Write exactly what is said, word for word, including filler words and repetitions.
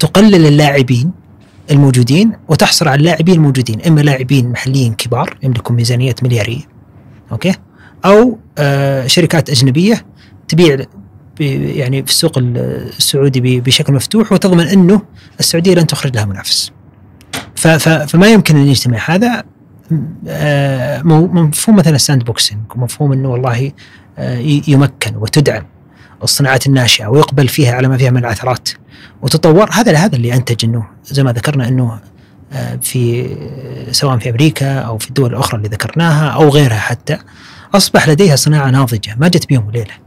تقلل اللاعبين الموجودين وتحصل على اللاعبين الموجودين، إما لاعبين محليين كبار يملكون ميزانيات مليارية، أوكي، أو آه شركات أجنبية تبيع يعني في السوق السعودي بشكل مفتوح وتضمن أنه السعودية لن تخرج لها منافس. فما يمكن أن يجتمع هذا آه مفهوم مثلا الساند بوكسينج، ومفهوم أنه والله آه يمكن وتدعم الصناعات الناشئة ويقبل فيها على ما فيها من العثرات وتطور. هذا هذا اللي أنتج أنه زي ما ذكرنا أنه في سواء في أمريكا أو في الدول الأخرى اللي ذكرناها أو غيرها حتى أصبح لديها صناعة ناضجة ما جت بيوم وليلة.